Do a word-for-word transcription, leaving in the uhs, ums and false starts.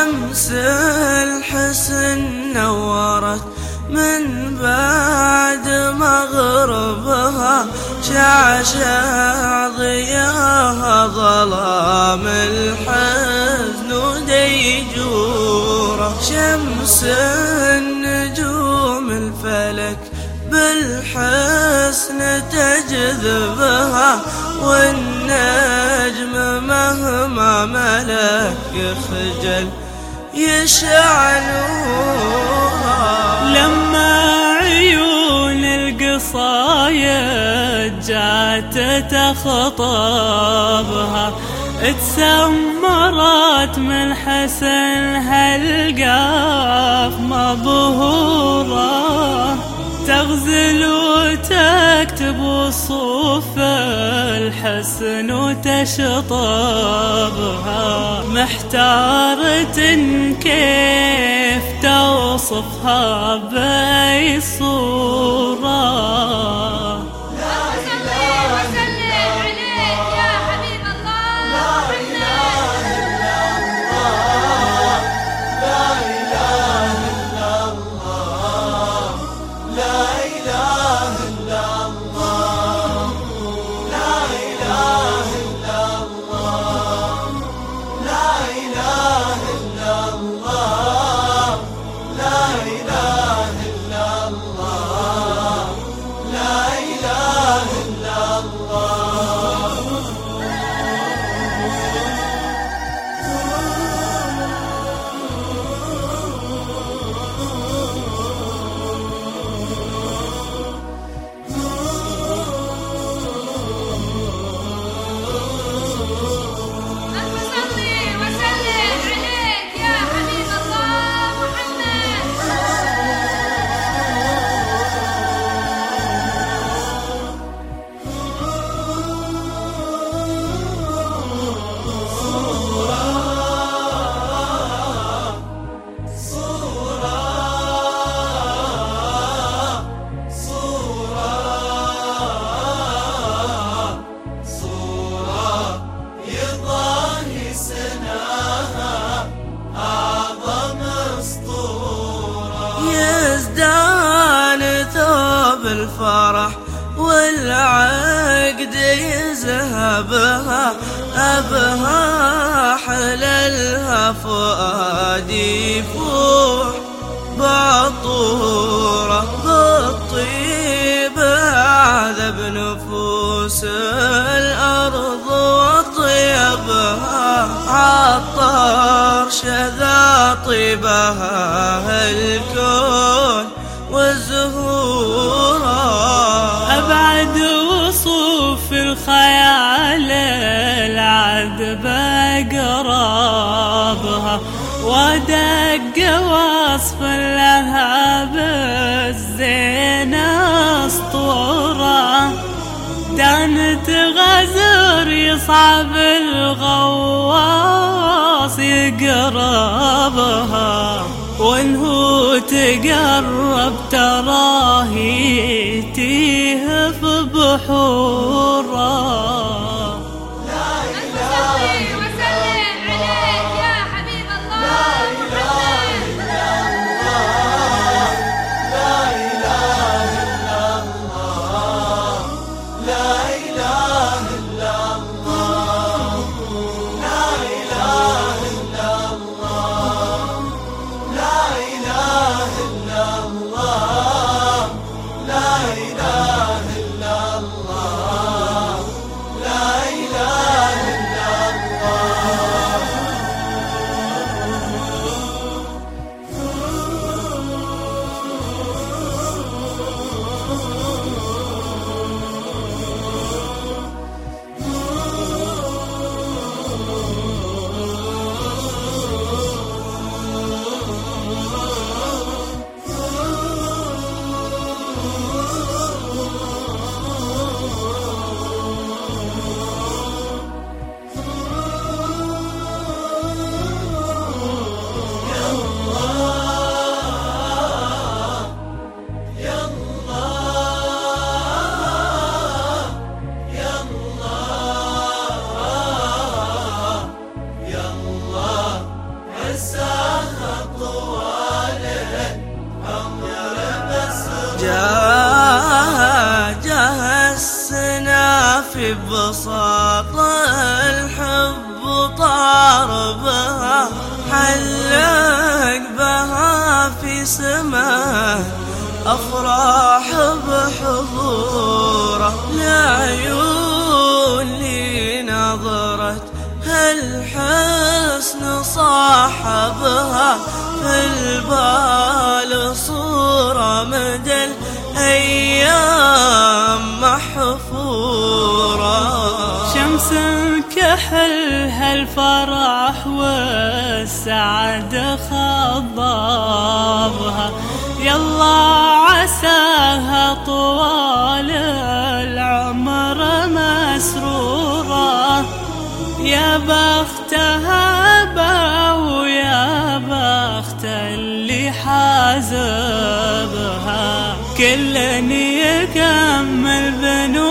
شمس الحسن نورت من بعد مغربها، شعشع ضياها ظلام الحزن وديجوره. شمس النجوم الفلك بالحسن تجذبها، والنجم مهما ملك يخجل يشع نورها. لما عيون القصايد جات تخطبها، اتسمرت من حسنها القاف مبهورة، تغزل وتكتب وصوف الحسن وتشطبها، محتارة كيف توصفها بأي صورة. يزدان ثوب الفرح والعقد يذهبها، أبها حللها فؤادي يفوح بعطوره، بالطيب عذب نفوس الأرض وطيبها، عطر شذا طيبها الكون والزهورة. أبعد وصوف الخيال العذب أقرابها، ودق وصف لها بالزين أسطورة، دانت غزر يصعب الغواص يقربها، وانه تقرب تراه يتيه في بحوره. لا إله إلا الله. بساط الحب طار بها، حلق بها في سماه أفراح بحضوره، لعيون لي نظرت هالحسن صاحبها، في البال صورة مدى الأيام محفورة. شمس كحلها الفرح والسعادة خضابها، يلا عساها طوال العمر مسرورة، يا بختها با ويا بخت اللي حازبها، كل يكمل بنور